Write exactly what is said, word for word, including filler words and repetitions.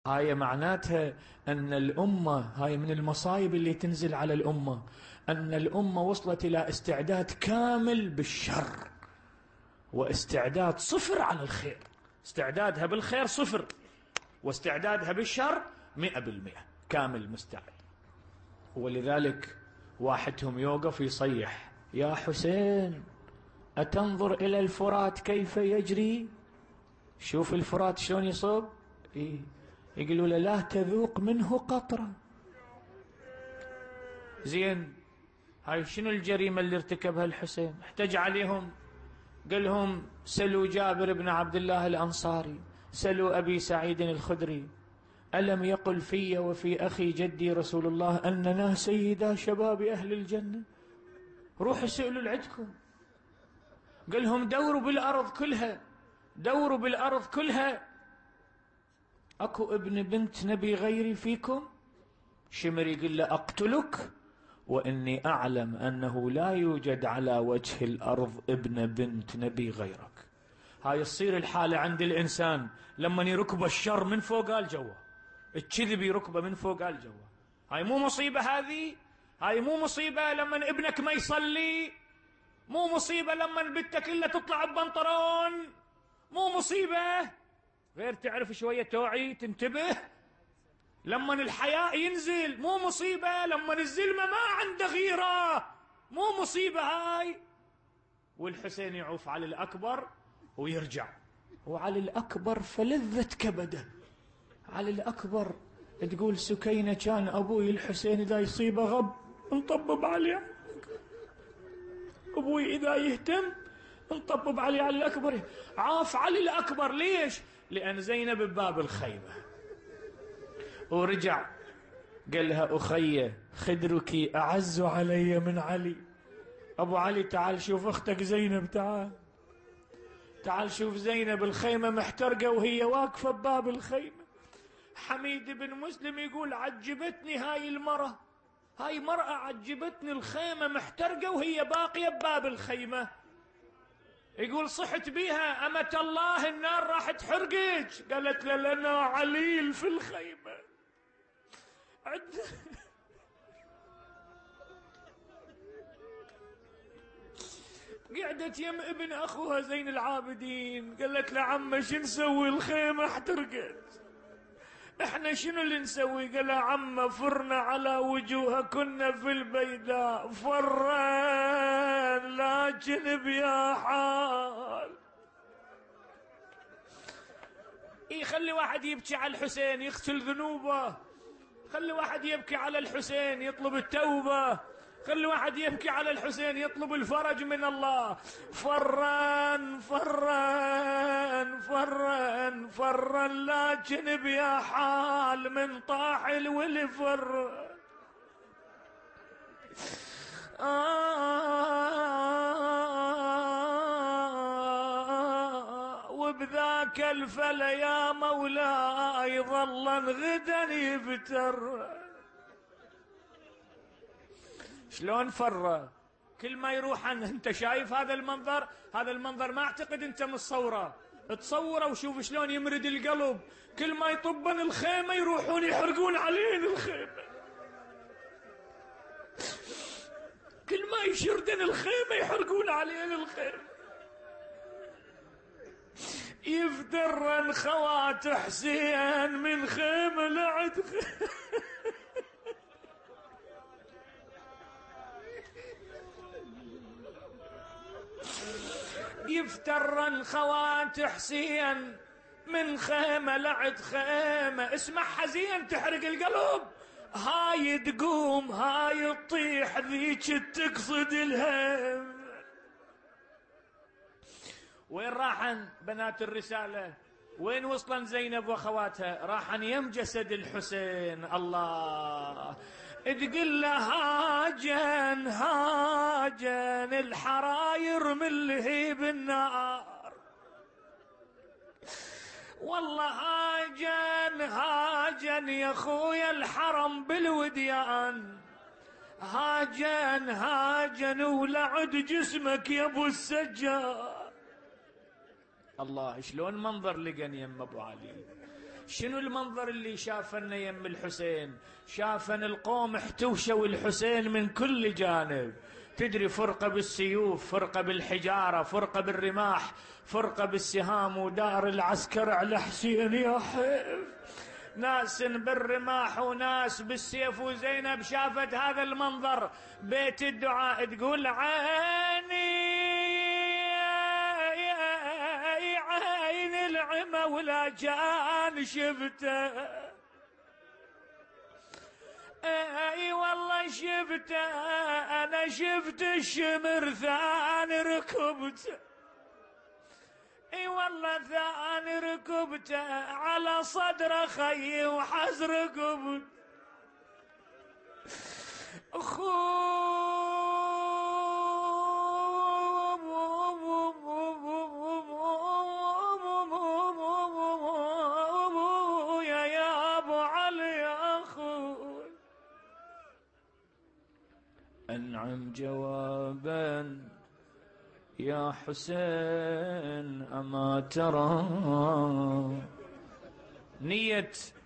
هاي معناتها أن الأمة، هاي من المصايب اللي تنزل على الأمة، أن الأمة وصلت إلى استعداد كامل بالشر واستعداد صفر على الخير. استعدادها بالخير صفر، واستعدادها بالشر مئة بالمئة كامل مستعد. ولذلك واحدهم يوقف يصيح: يا حسين أتنظر إلى الفرات كيف يجري؟ شوف الفرات شلون يصب. إيه؟ يقولوا له: لا تذوق منه قطرة. زين، هاي شنو الجريمة اللي ارتكبها الحسين؟ احتج عليهم، قال لهم: سلوا جابر بن عبد الله الأنصاري، سلوا أبي سعيد الخدري، ألم يقل في وفي أخي جدي رسول الله أننا سيدا شباب أهل الجنة؟ روحوا سئلوا لعدكم. قال لهم: دوروا بالأرض كلها، دوروا بالأرض كلها، أكو ابن بنت نبي غيري فيكم؟ شمر يقول له: أقتلك وإني أعلم أنه لا يوجد على وجه الأرض ابن بنت نبي غيرك. هاي الصير الحالة عند الإنسان لما يركب الشر من فوق الجوة، الكذب يركبه من فوق الجوة. هاي مو مصيبة؟ هذه هاي مو مصيبة لما ابنك ما يصلي؟ مو مصيبة لما بنتك إلا تطلع ببنطرون؟ مو مصيبة غير تعرف شوية توعي تنتبه؟ لما الحياء ينزل مو مصيبة؟ لما الزلمة ما عنده غيرة مو مصيبة هاي؟ والحسين يعوف على الأكبر ويرجع، وعلى الأكبر فلذت كبده. على الأكبر تقول سكينة: كان أبوي الحسين إذا يصيبه غب نطبب عليه، أبوي إذا يهتم نطبب عليه. على الأكبر عاف علي الأكبر. ليش؟ لأن زينب بباب الخيمة. ورجع قال لها: أخي خدرك أعز علي من علي. أبو علي تعال شوف أختك زينب، تعال تعال شوف زينب الخيمة محترقة وهي واقفة بباب الخيمة. حميد بن مسلم يقول: عجبتني هاي المرأة، هاي مرأة عجبتني، الخيمة محترقة وهي باقية بباب الخيمة. يقول: صحت بيها أمة الله النار راح تحرقك. قالت: لنا عليل في الخيمة. عد... قعدت يم ابن أخوها زين العابدين، قالت له: عمه شو نسوي؟ الخيمة احترقت، احنا شنو اللي نسوي؟ قال: عمه فرنا على وجوهكن في البيداء فران لكن بيا حال. يخلي واحد يبكي على الحسين يغسل ذنوبه، خلي واحد يبكي على الحسين يطلب التوبة، خلي واحد يبكي على الحسين يطلب الفرج من الله. فران فران فران فران لكن بيا حال من طاح الولي فران. آه وبذاك الفلا يا مولاي ظلا غدا يبتر. شلون فر؟ كل ما يروح عنه. انت شايف هذا المنظر؟ هذا المنظر ما اعتقد انت متصوره، تصوره وشوف شلون يمرد القلب. كل ما يطبن الخيمة يروحون يحرقون علينا الخيمة، كل ما يشردن الخيمة يحرقون علينا الخيمة. يفترن خوات حسين من خيمة لعد خيمة. يفترن خوات حسين من خيمة لعد خيمة. اسمع حزين تحرق القلب. هاي تقوم هاي تطيح ذيك تقصد الهم. وين راحن بنات الرسالة؟ وين وصلن زينب واخواتها؟ راحن يم جسد الحسين. الله تقول له: هاجن هاجن الحراير من لهيب النار. والله هاجن هاجن يا خويا الحرم بالوديان. هاجن هاجن ولعد جسمك يا ابو السجاد. الله شلون منظر لقن يم ابو علي، شنو المنظر اللي شافنا يم الحسين؟ شافن القوم احتوشوا الحسين من كل جانب. تدري، فرقة بالسيوف، فرقة بالحجارة، فرقة بالرماح، فرقة بالسهام، ودار العسكر على حسين يا حيف. ناس بالرماح وناس بالسيف. وزينب شافت هذا المنظر بيت الدعاء تقول عيني عين العمى ولا كان شفته، اي والله شفته، انا شفت الشمر ثاني ركبته، اي والله ثاني ركبته على صدر خي وحز ركبت يا يا ابو علي يا اخوي. انعم جوابا يا حسين أما ترى. نية